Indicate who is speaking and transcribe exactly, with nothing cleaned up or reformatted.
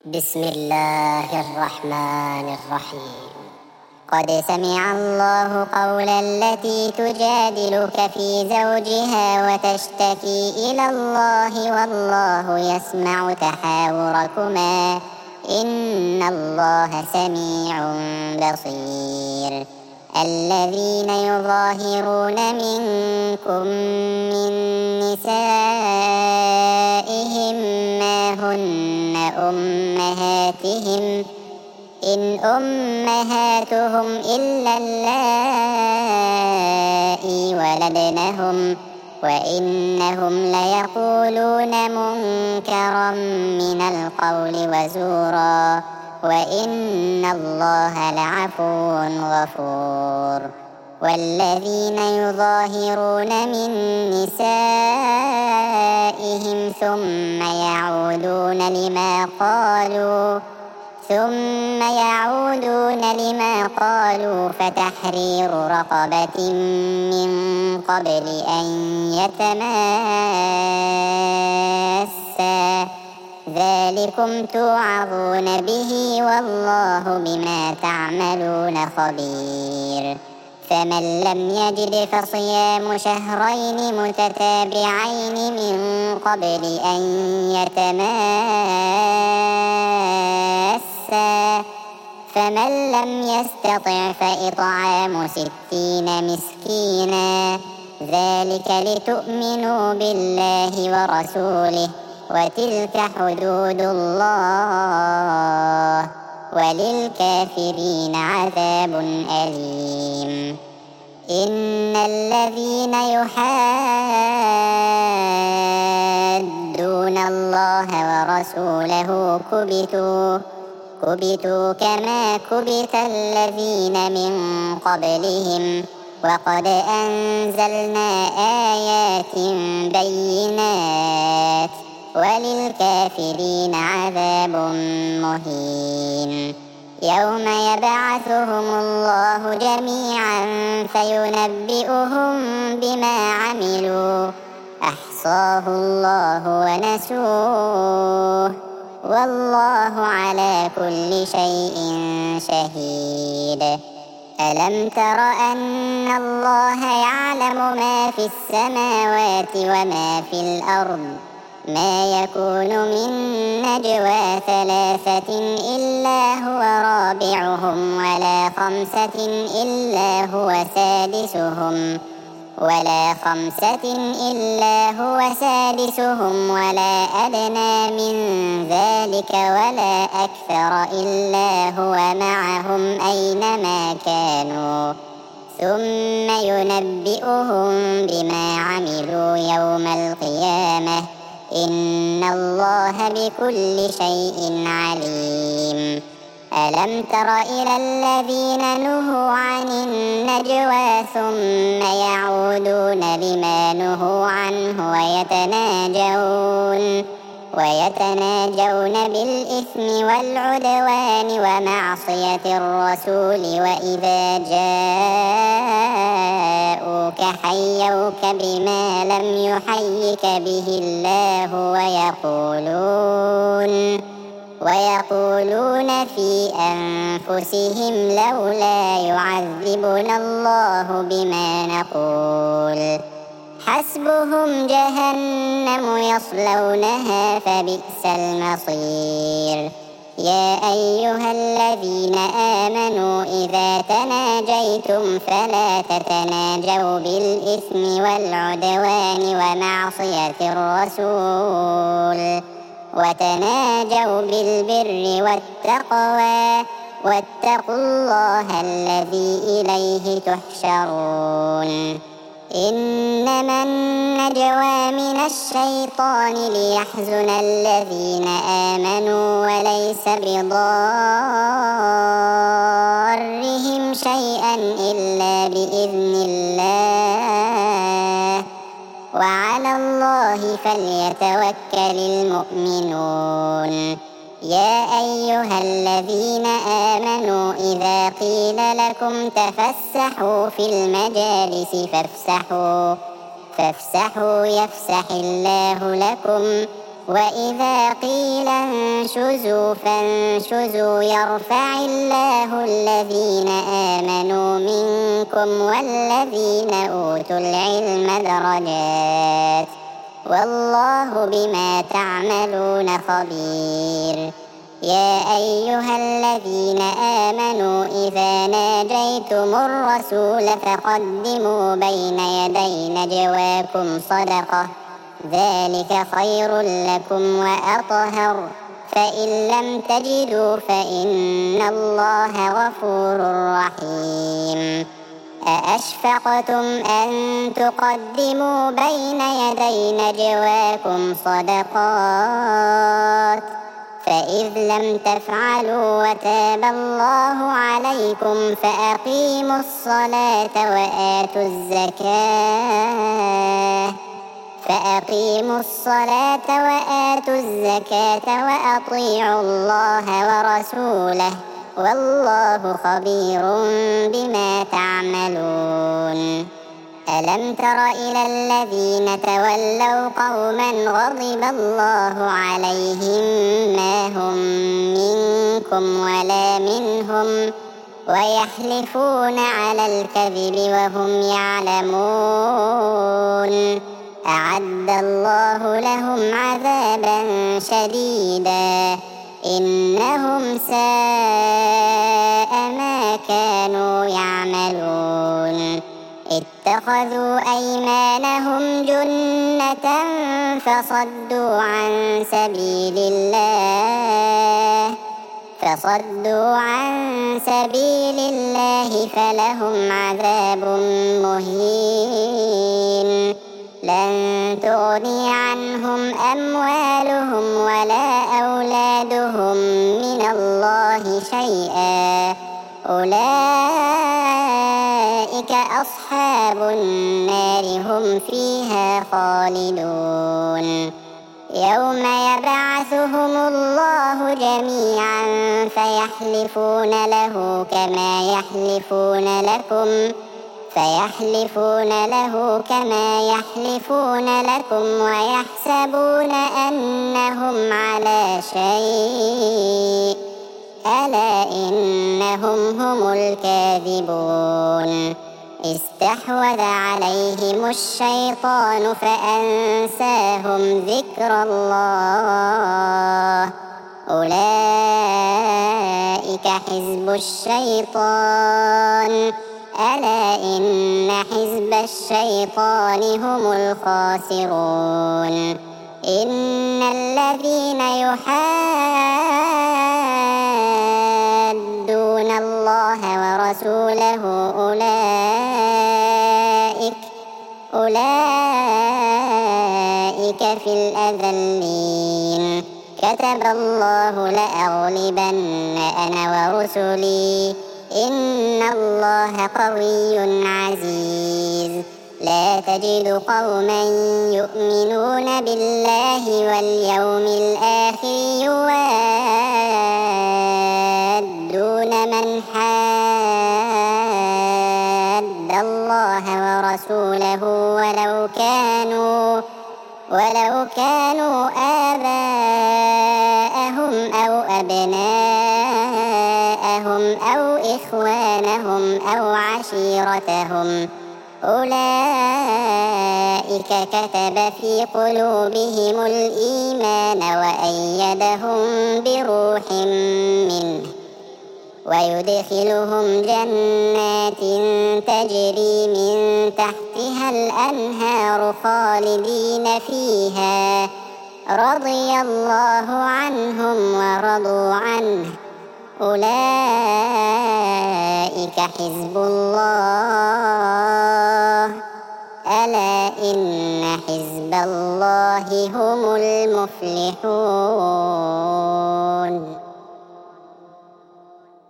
Speaker 1: بسم الله الرحمن الرحيم. قد سمع الله قول التي تجادلك في زوجها وتشتكي إلى الله والله يسمع تحاوركما إن الله سميع بصير. الذين يظاهرون منكم من نسائهم ما هن أمهاتهم إن أمهاتهم إلا اللائي ولدنهم وإنهم ليقولون منكرا من القول وزورا وإن الله لعفو غفور. والذين يظاهرون من نسائهم ثم يعودون لما قالوا ثم يعودون لما قالوا فتحرير رقبة من قبل أن يتماسا ذلكم توعظون به والله بما تعملون خبير. فمن لم يجد فصيام شهرين متتابعين من قبل أن يتماسا فمن لم يستطع فإطعام ستين مسكينا ذلك لتؤمنوا بالله ورسوله وتلك حدود الله وللكافرين عذاب أليم. إن الذين يحادون الله ورسوله كبتوا كبتوا كما كبت الذين من قبلهم وقد أنزلنا آيات بينات وللكافرين عذاب مهين. يوم يبعثهم الله جميعا فينبئهم بما عملوا أحصاه الله ونسوه والله على كل شيء شهيد. ألم تر أن الله يعلم ما في السماوات وما في الأرض ما يكون من نجوى ثلاثة إلا هو رابعهم ولا خمسة إلا هو سادسهم ولا خمسة إلا هو سادسهم ولا أدنى من ذلك ولا أكثر إلا هو معهم أينما كانوا ثم ينبئهم بما عملوا يوم القيامة إن الله بكل شيء عليم. ألم تر إلى الذين نهوا عن النجوى ثم يعودون لما نهوا عنه ويتناجون ويتناجون بالإثم والعدوان ومعصية الرسول وإذا جاءوك حيوك بما لم يحيك به الله ويقولون ويقولون في أنفسهم لولا يعذبنا الله بما نقول حسبهم جهنم يصلونها فبئس المصير. يا أيها الذين آمنوا إذا تناجيتم فلا تتناجوا بالإثم والعدوان ومعصية الرسول وتناجوا بالبر والتقوى واتقوا الله الذي إليه تحشرون. إنما النجوى من الشيطان ليحزن الذين آمنوا وليس بضارهم شيئا إلا بإذن الله وعلى الله فليتوكل المؤمنون. يا أيها الذين آمنوا إذا قيل لكم تفسحوا في المجالس فافسحوا فافسحوا يفسح الله لكم وإذا قيل انشزوا فانشزوا يرفع الله الذين آمنوا منكم والذين أوتوا العلم درجات والله بما تعملون خبير. يا أيها الذين آمنوا إذا ناجيتم الرسول فقدموا بين يدي نجواكم صدقة ذلك خير لكم وأطهر فإن لم تجدوا فإن الله غفور رحيم. أأشفقتم أن تقدموا بين يدي نجواكم صدقات فإذ لم تفعلوا وتاب الله عليكم فأقيموا الصلاة وآتوا الزكاة فأقيموا الصلاة وآتوا الزكاة وأطيعوا الله ورسوله والله خبير بما تعملون. ألم تر إلى الذين تولوا قوما غضب الله عليهم ما هم منكم ولا منهم ويحلفون على الكذب وهم يعلمون أعد الله لهم عذابا شديدا إنهم ساء ما كانوا يعملون. اتخذوا أيمانهم جنة فصدوا عن سبيل الله فصدوا عن سبيل الله فلهم عذاب مهين. لن تغني عنهم أموالهم ولا أولادهم من الله شيئا أولئك أصحاب النار هم فيها خالدون. يوم يبعثهم الله جميعا فيحلفون له كما يحلفون لكم فيحلفون له كما يحلفون لكم ويحسبون أنهم على شيء ألا إنهم هم الكاذبون. استحوذ عليهم الشيطان فأنساهم ذكر الله أولئك حزب الشيطان ألا إن حزب الشيطان هم الخاسرون. إن الذين يحادون الله ورسوله أولئك أولئك في الأذلين. كتب الله لأغلبن أنا ورسلي إن الله قوي عزيز. لا تجد قوما يؤمنون بالله واليوم الآخر يوادون من حاد الله ورسوله ولو كانوا ولو كانوا آباءهم أو أبناءهم أو إخوانهم أو عشيرتهم أولئك كتب في قلوبهم الإيمان وأيدهم بروح منه ويدخلهم جنات تجري من تحتها الأنهار خالدين فيها رضي الله عنهم ورضوا عنه أولئك حزب الله ألا إن حزب الله هم المفلحون.